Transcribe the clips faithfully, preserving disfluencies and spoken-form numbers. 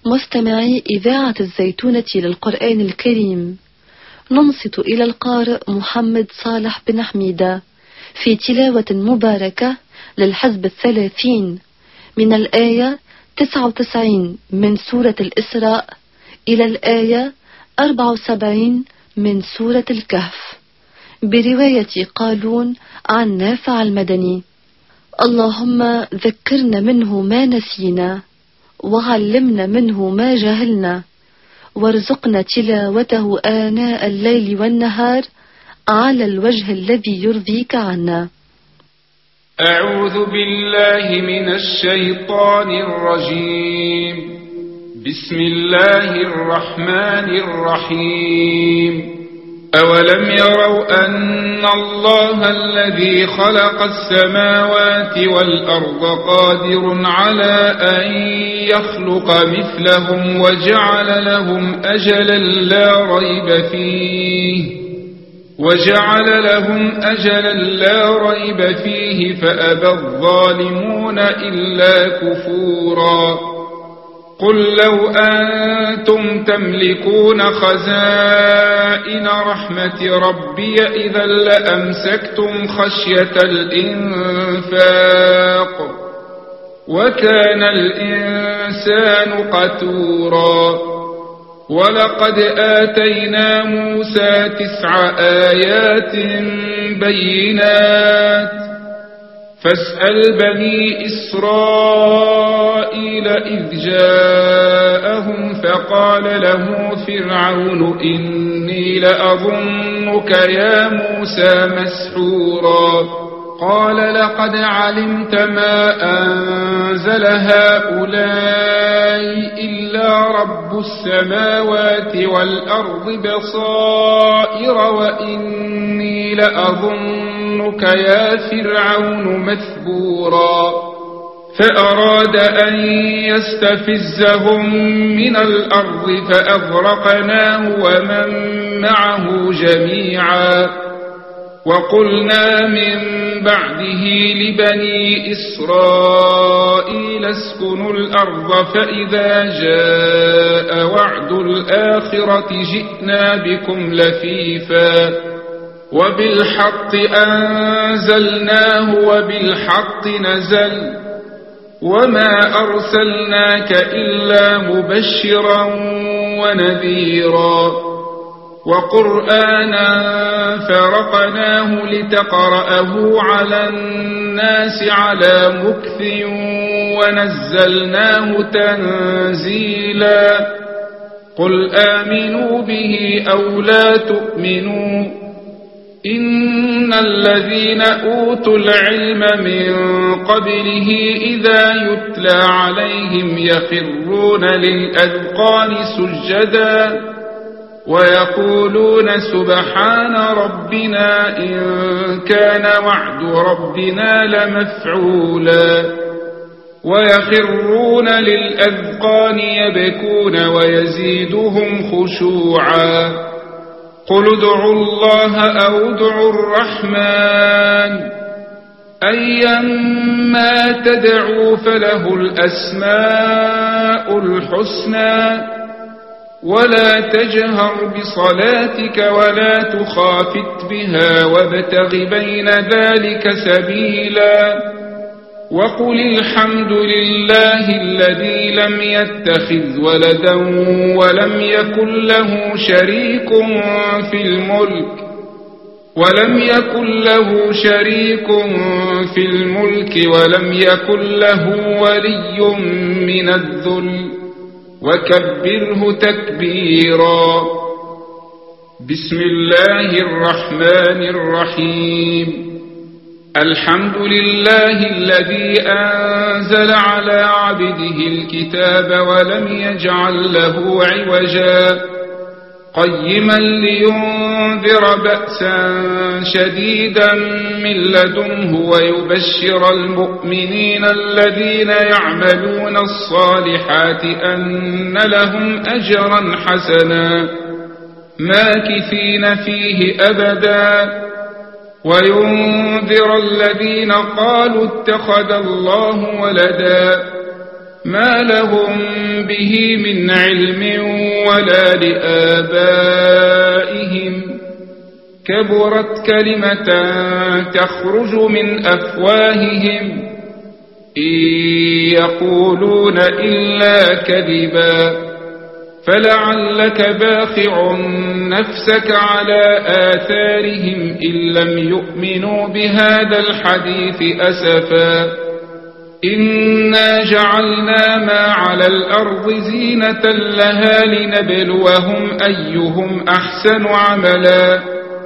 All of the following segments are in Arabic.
مستمعي إذاعة الزيتونة للقرآن الكريم، ننصت إلى القارئ محمد صالح بن حميدة في تلاوة مباركة للحزب الثلاثين من الآية تسعة وتسعين من سورة الإسراء إلى الآية أربعة وسبعين من سورة الكهف، برواية قالون عن نافع المدني. اللهم ذكرنا منه ما نسينا، وعلمنا منه ما جهلنا، وارزقنا تلاوته آناء الليل والنهار على الوجه الذي يرضيك عنا. أعوذ بالله من الشيطان الرجيم. بسم الله الرحمن الرحيم. أولم يروا أن الله الذي خلق السماوات والأرض قادر على أن يخلق مثلهم وجعل لهم أجلا لا ريب فيه وجعل لهم أجلا لا ريب فيه فأبى الظالمون إلا كفورا. قل لو أنتم تملكون خزائن رحمة ربي إذا لأمسكتم خشية الإنفاق وكان الإنسان قتورا. ولقد آتينا موسى تسع آيات بينات فاسأل بني إسرائيل إذ جاءهم فقال له فرعون إني لأظنك يا موسى مسحورا. قال لقد علمت ما أنزل هؤلاء إلا رب السماوات والأرض بصائر وإني لأظنك يا فرعون مثبورا. فأراد أن يستفزهم من الأرض فأغرقناه ومن معه جميعا. وقلنا من بعده لبني إسرائيل اسكنوا الأرض فإذا جاء وعد الآخرة جئنا بكم لفيفا وبالحق أنزلناه وبالحق نزل وما أرسلناك إلا مبشرا ونذيرا. وقرآنا فرقناه لتقرأه على الناس على مكث ونزلناه تنزيلا. قل آمنوا به أو لا تؤمنوا إن الذين أوتوا العلم من قبله إذا يتلى عليهم يخرون للأذقان سجدا ويقولون سبحان ربنا إن كان وعد ربنا لمفعولا. ويخرون للأذقان يبكون ويزيدهم خشوعا. قل ادعوا الله أو ادعوا الرحمن أيما تدعوا فله الأسماء الحسنى ولا تجهر بصلاتك ولا تخافت بها وابتغ بين ذلك سبيلا. وقل الحمد لله الذي لم يتخذ ولدا ولم يكن له شريك في الملك ولم يكن له شريك في الملك ولم يكن له ولي من الذل وكبره تكبيرا. بسم الله الرحمن الرحيم. الحمد لله الذي أنزل على عبده الكتاب ولم يجعل له عوجا قيما لينذر بأسا شديدا من لدنه ويبشر المؤمنين الذين يعملون الصالحات أن لهم أجرا حسنا ماكثين فيه أبدا وينذر الذين قالوا اتخذ الله ولدا ما لهم به من علم ولا لآبائهم كبرت كلمة تخرج من أفواههم إن يقولون إلا كذبا فلعلك باخع نفسك على آثارهم إن لم يؤمنوا بهذا الحديث أسفا إنا جعلنا ما على الأرض زينة لها لنبلوهم أيهم أحسن عملا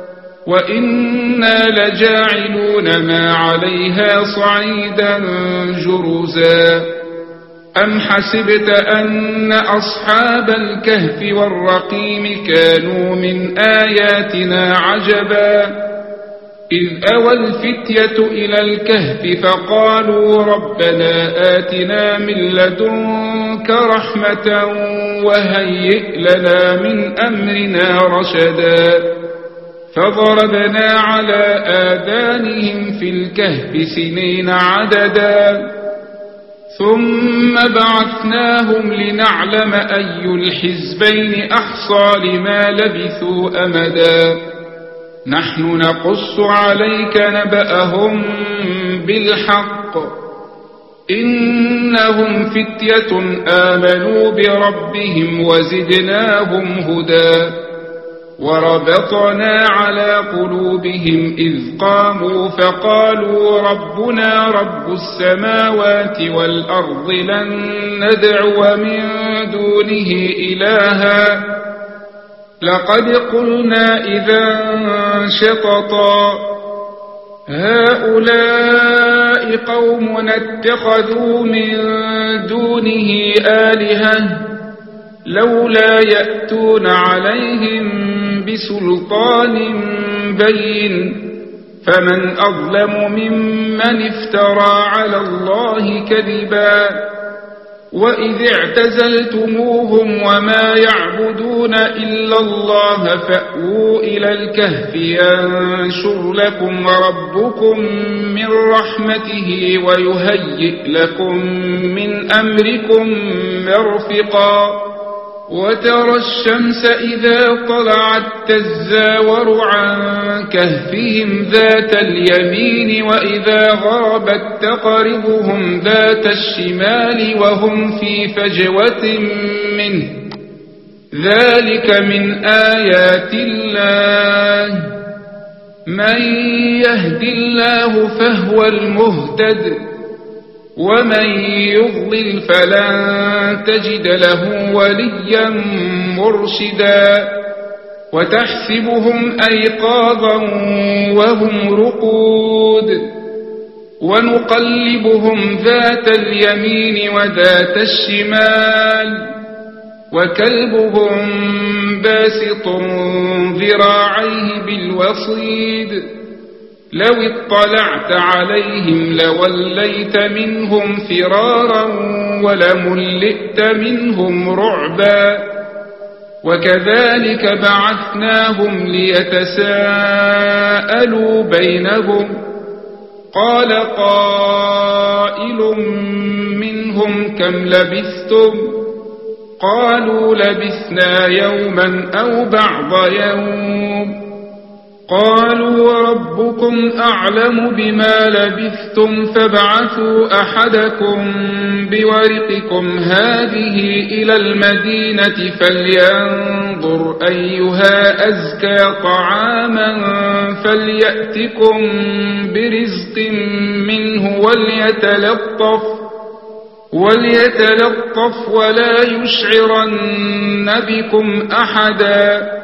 وإنا لجاعلون ما عليها صعيدا جرزا أم حسبت أن أصحاب الكهف والرقيم كانوا من آياتنا عجبا إذ أوى الفتية إلى الكهف فقالوا ربنا آتنا من لدنك رحمة وهيئ لنا من أمرنا رشدا فضربنا على آذانهم في الكهف سنين عددا ثم بعثناهم لنعلم أي الحزبين أحصى لما لبثوا أمدا نحن نقص عليك نبأهم بالحق إنهم فتية آمنوا بربهم وزدناهم هدى وربطنا على قلوبهم إذ قاموا فقالوا ربنا رب السماوات والأرض لن ندعو من دونه إلها لقد قلنا إذا شططا هؤلاء قوم اتخذوا من دونه آلهة لولا يأتون عليهم بسلطان بين فمن أظلم ممن افترى على الله كذبا وإذ اعتزلتموهم وما يعبدون إلا الله فأووا إلى الكهف ينشر لكم ربكم من رحمته ويهيئ لكم من أمركم مرفقا وترى الشمس إذا طلعت تزاور عن كهفهم ذات اليمين وإذا غربت تقرضهم ذات الشمال وهم في فجوة منه ذلك من آيات الله من يهد الله فهو المهتد ومن يضلل فلن تجد له وليا مرشدا وتحسبهم أيقاظا وهم رقود ونقلبهم ذات اليمين وذات الشمال وكلبهم باسط ذراعيه بالوصيد لو اطلعت عليهم لوليت منهم فرارا ولملئت منهم رعبا وكذلك بعثناهم ليتساءلوا بينهم قال قائل منهم كم لبثتم قالوا لبثنا يوما أو بعض يوم قالوا ربكم أعلم بما لبثتم فابعثوا أحدكم بورقكم هذه إلى المدينة فلينظر أيها أزكى طعاما فليأتكم برزق منه وليتلطف وليتلطف ولا يشعرن بكم أحدا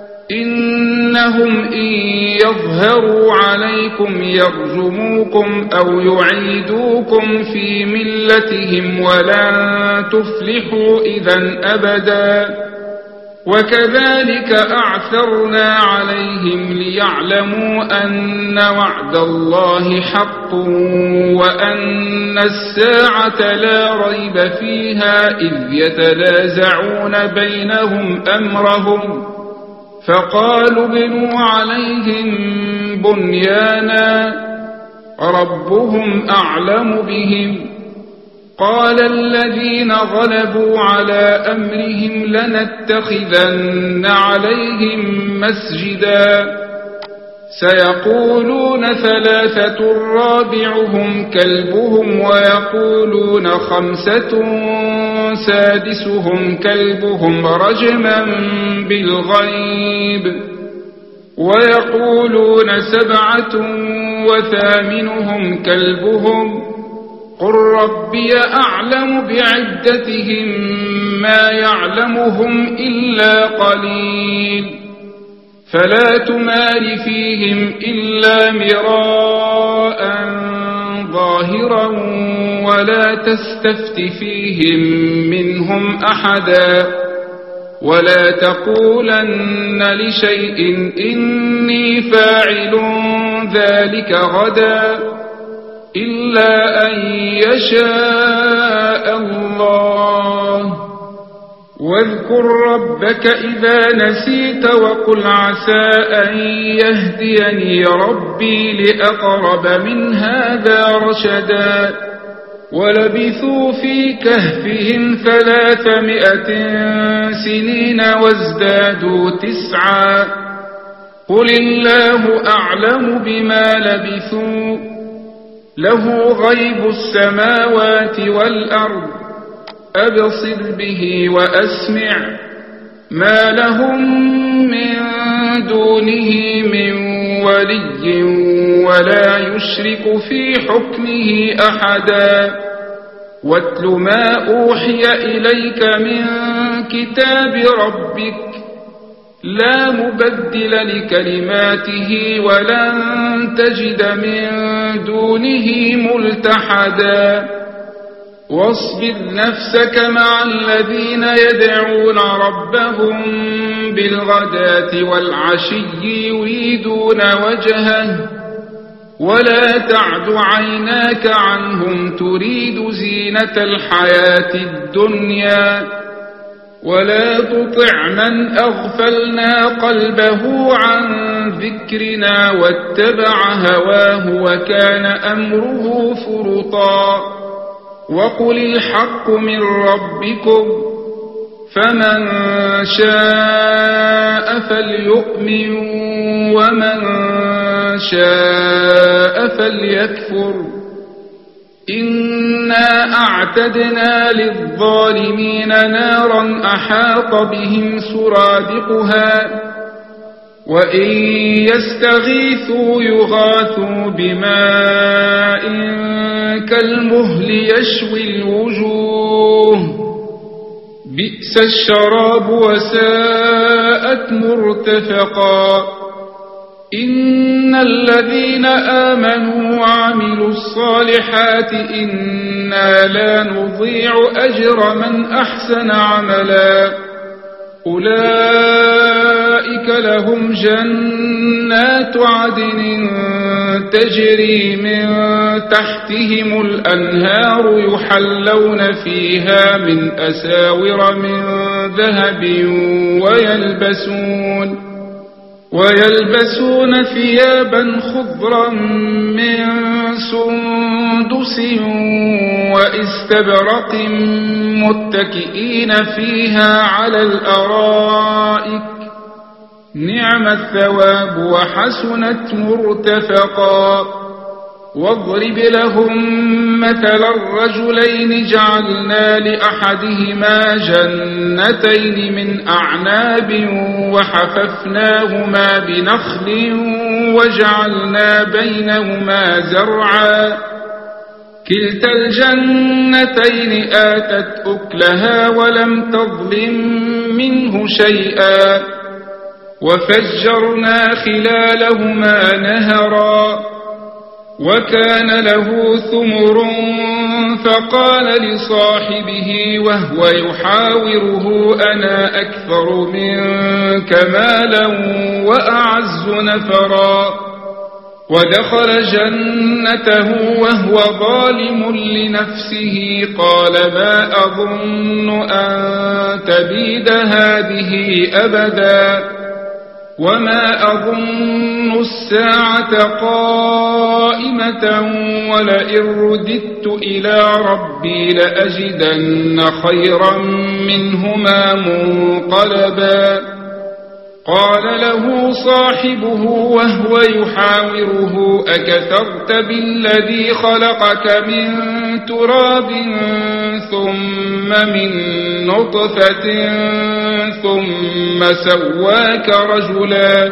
إنهم إن يظهروا عليكم يرجموكم أو يعيدوكم في ملتهم ولن تفلحوا إذا أبدا وكذلك أعثرنا عليهم ليعلموا أن وعد الله حق وأن الساعة لا ريب فيها إذ يتنازعون بينهم أمرهم فقالوا ابنوا عليهم بنيانا ربهم أعلم بهم قال الذين غلبوا على أمرهم لنتخذن عليهم مسجدا سيقولون ثلاثة رابعهم كلبهم ويقولون خمسة سادسهم كلبهم رجما بالغيب ويقولون سبعة وثامنهم كلبهم قل ربي أعلم بعدتهم ما يعلمهم إلا قليل فلا تمار فيهم إلا مراء ظاهرا ولا تستفت فيهم منهم أحدا ولا تقولن لشيء إني فاعل ذلك غدا إلا أن يشاء الله واذكر ربك إذا نسيت وقل عسى أن يهديني ربي لأقرب من هذا رشدا ولبثوا في كهفهم ثلاثمائة سنين وازدادوا تسعا قل الله أعلم بما لبثوا له غيب السماوات والأرض أبصر به وأسمع ما لهم من دونه من ولي ولا يشرك في حكمه أحدا واتل ما أوحي إليك من كتاب ربك لا مبدل لكلماته ولن تجد من دونه ملتحدا واصبر نفسك مع الذين يدعون ربهم بالغداة والعشي يريدون وجهه ولا تعد عيناك عنهم تريد زينة الحياة الدنيا ولا تطع من أغفلنا قلبه عن ذكرنا واتبع هواه وكان أمره فرطا وقل الحق من ربكم فمن شاء فليؤمن ومن شاء فليكفر إنا أعتدنا للظالمين نارا أحاط بهم سرادقها وإن يستغيثوا يغاثوا بماء كالمهل يشوي الوجوه بئس الشراب وساءت مرتفقا إن الذين آمنوا وعملوا الصالحات إنا لا نضيع أجر من أحسن عملا أولئك لهم جنات عدن تجري من تحتهم الأنهار يحلون فيها من أساور من ذهب ويلبسون ويلبسون ثيابا خضرا من سندس واستبرق متكئين فيها على الأرائك نعم الثواب وحسنت مرتفقا واضرب لهم مثل الرجلين جعلنا لأحدهما جنتين من أعناب وحففناهما بنخل وجعلنا بينهما زرعا كلتا الجنتين آتت أكلها ولم تظلم منه شيئا وفجرنا خلالهما نهرا وكان له ثمر فقال لصاحبه وهو يحاوره أنا أكثر منك مالا وأعز نفرا ودخل جنته وهو ظالم لنفسه قال ما أظن أن تبيد هذه أبدا وما أظن الساعة قائمة ولئن رددت إلى ربي لأجدن خيرا منهما منقلبا قال له صاحبه وهو يحاوره أكفرت بالذي خلقك من تراب ثم من نطفة ثم سواك رجلا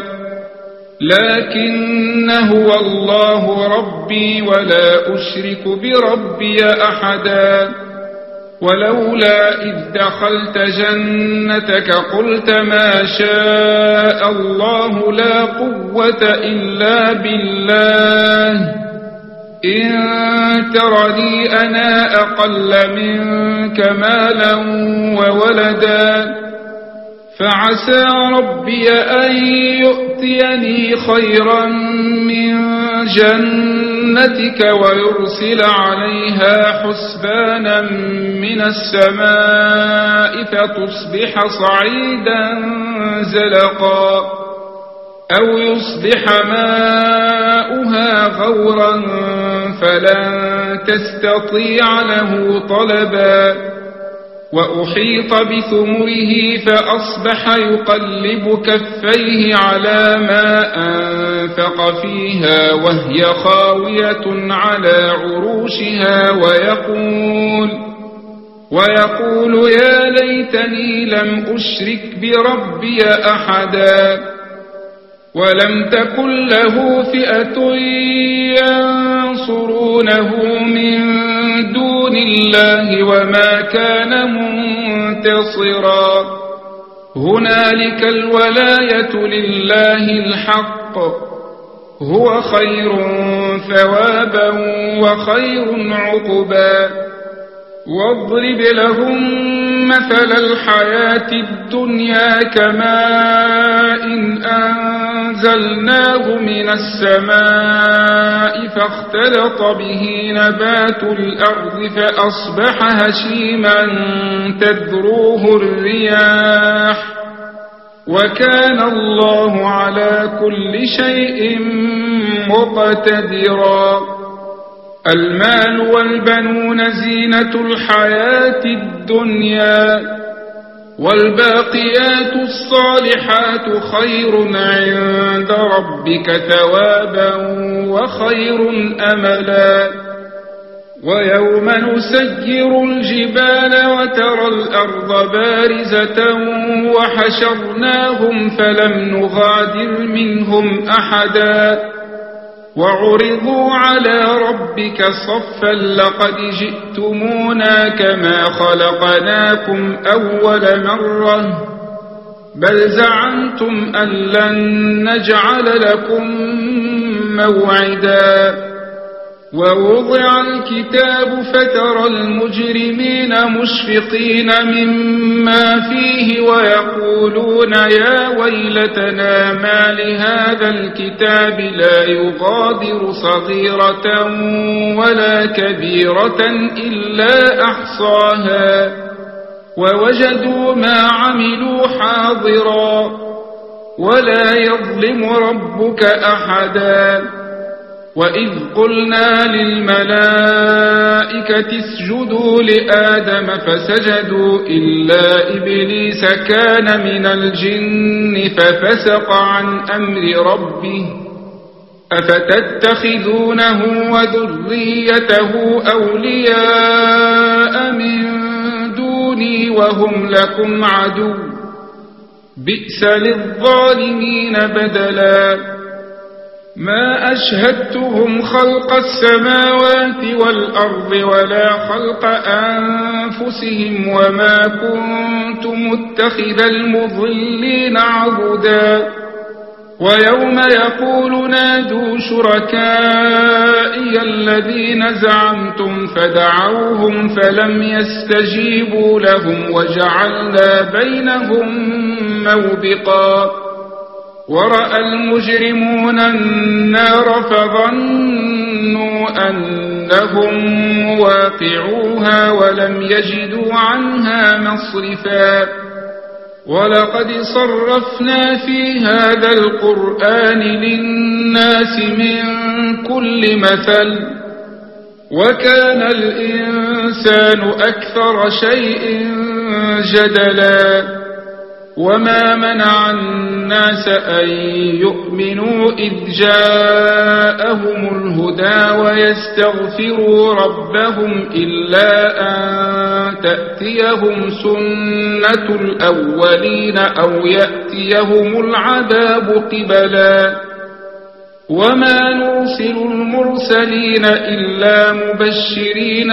لكن هو الله ربي ولا أشرك بربي أحدا ولولا إذ دخلت جنتك قلت ما شاء الله لا قوة إلا بالله إن ترني أنا أقل منك مالا وولدا فعسى ربي أن يؤتيني خيرا من جنتك ويرسل عليها حسبانا من السماء فتصبح صعيدا زلقا أو يصبح ماؤها غورا فلن تستطيع له طلبا وأحيط بثمره فأصبح يقلب كفيه على ما أنفق فيها وهي خاوية على عروشها ويقول ويقول يا ليتني لم أشرك بربي أحدا ولم تكن له فئة ينصرونه من دون الله وما كان منتصرا هنالك الولاية لله الحق هو خير ثوابا وخير عقبا واضرب لهم مثل الحياة الدنيا كماء أنزلناه من السماء فاختلط به نبات الأرض فأصبح هشيما تذروه الرياح وكان الله على كل شيء مقتدرا المال والبنون زينة الحياة الدنيا والباقيات الصالحات خير عند ربك ثوابا وخير أملا ويوم نسير الجبال وترى الأرض بارزة وحشرناهم فلم نغادر منهم أحدا وعرضوا على ربك صفا لقد جئتمونا كما خلقناكم أول مرة بل زعمتم أن لن نجعل لكم موعدا ووضع الكتاب فترى المجرمين مشفقين مما فيه ويقولون يا ويلتنا ما لهذا الكتاب لا يغادر صغيرة ولا كبيرة إلا أحصاها ووجدوا ما عملوا حاضرا ولا يظلم ربك أحدا وإذ قلنا للملائكة اسجدوا لآدم فسجدوا إلا إبليس كان من الجن ففسق عن أمر ربه أفتتخذونه وذريته أولياء من دوني وهم لكم عدو بئس للظالمين بدلا ما أشهدتهم خلق السماوات والأرض ولا خلق أنفسهم وما كنت متخذ المضلين عضدا ويوم يقول نادوا شركائي الذين زعمتم فدعوهم فلم يستجيبوا لهم وجعلنا بينهم موبقا ورأى المجرمون النار فظنوا أنهم واقعوها ولم يجدوا عنها مصرفا ولقد صرفنا في هذا القرآن للناس من كل مثل وكان الإنسان أكثر شيء جدلا وما منع الناس أن يؤمنوا إذ جاءهم الهدى ويستغفروا ربهم إلا أن تأتيهم سنة الأولين أو يأتيهم العذاب قبلا وما نرسل المرسلين إلا مبشرين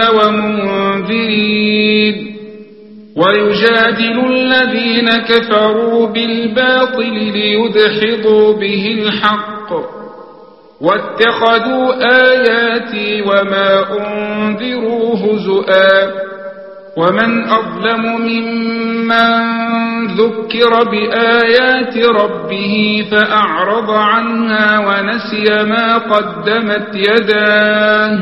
ومنذرين ويجادل الذين كفروا بالباطل ليدحضوا به الحق واتخذوا آياتي وما أنذروا هزؤا ومن أظلم ممن ذكر بآيات ربه فأعرض عنها ونسي ما قدمت يداه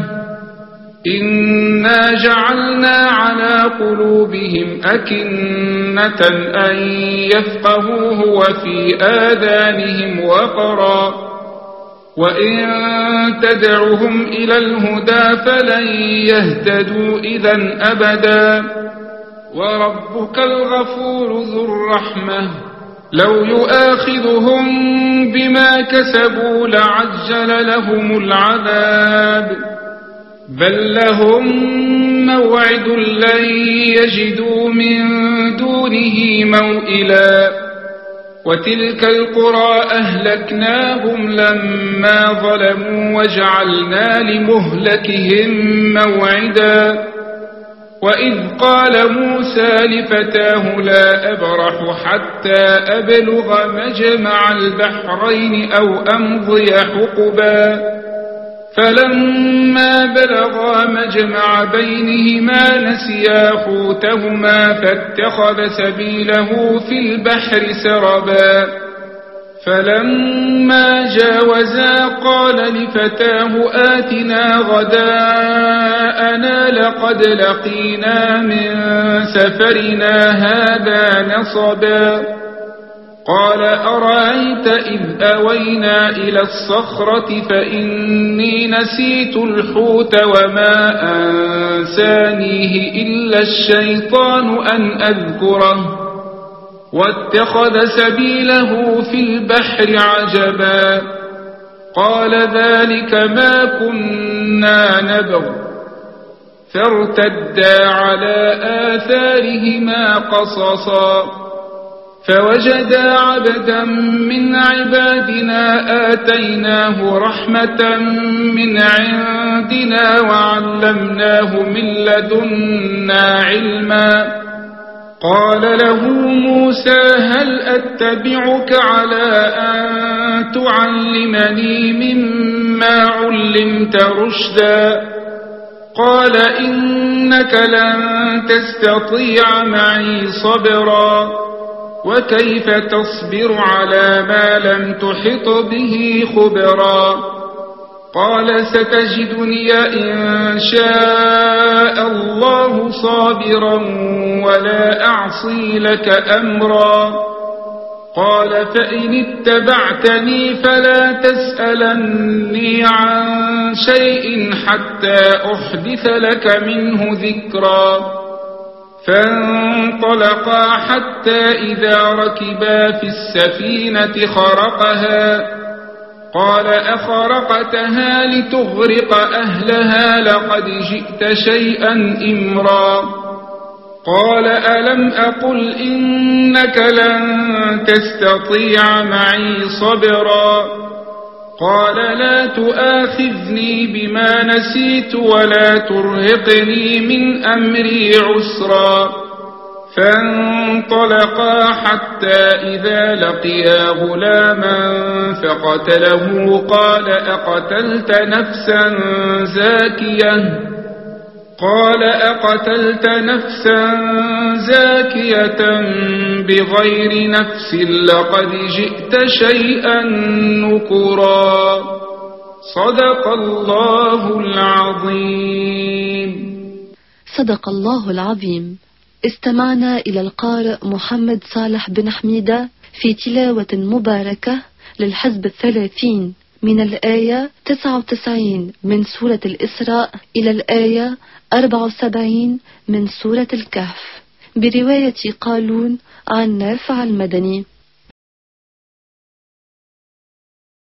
إنا جعلنا على قلوبهم أكنة أن يفقهوه وفي آذانهم وقرا وإن تدعهم إلى الهدى فلن يهتدوا إذا أبدا وربك الغفور ذو الرحمة لو يؤاخذهم بما كسبوا لعجل لهم العذاب بل لهم موعد لن يجدوا من دونه موئلا وتلك القرى أهلكناهم لما ظلموا وجعلنا لمهلكهم موعدا وإذ قال موسى لفتاه لا أبرح حتى أبلغ مجمع البحرين أو أمضي حقبا فلما بلغا مجمع بينهما نسيا حوتهما فاتخذ سبيله في البحر سربا فلما جاوزا قال لفتاه آتنا غداءنا لقد لقينا من سفرنا هذا نصبا قال أرأيت إذ أوينا إلى الصخرة فإني نسيت الحوت وما أنسانيه إلا الشيطان أن أذكره واتخذ سبيله في البحر عجبا قال ذلك ما كنا نبغ فارتدا على آثارهما قصصا فوجدا عبدا من عبادنا آتيناه رحمة من عندنا وعلمناه من لدنا علما قال له موسى هل أتبعك على أن تعلمني مما علمت رشدا قال إنك لن تستطيع معي صبرا وكيف تصبر على ما لم تحط به خبرا قال ستجدني إن شاء الله صابرا ولا أعصي لك أمرا قال فإن اتبعتني فلا تسألني عن شيء حتى أحدث لك منه ذكرا فانطلقا حتى إذا ركبا في السفينة خرقها قال أخرقتها لتغرق أهلها لقد جئت شيئا إمرا قال ألم أقل إنك لن تستطيع معي صبرا قال لا تؤاخذني بما نسيت ولا ترهقني من أمري عسرا فانطلقا حتى إذا لقيا غلاما فقتله قال أقتلت نفسا زاكية قال أقتلت نفسا زاكية بغير نفس لقد جئت شيئا نكرا صدق الله العظيم. صدق الله العظيم. استمعنا إلى القارئ محمد صالح بن حميدة في تلاوة مباركة للحزب الثلاثين من الآية تسعة وتسعين من سورة الإسراء إلى الآية أربعة وسبعين من سورة الكهف، برواية قالون عن نافع المدني.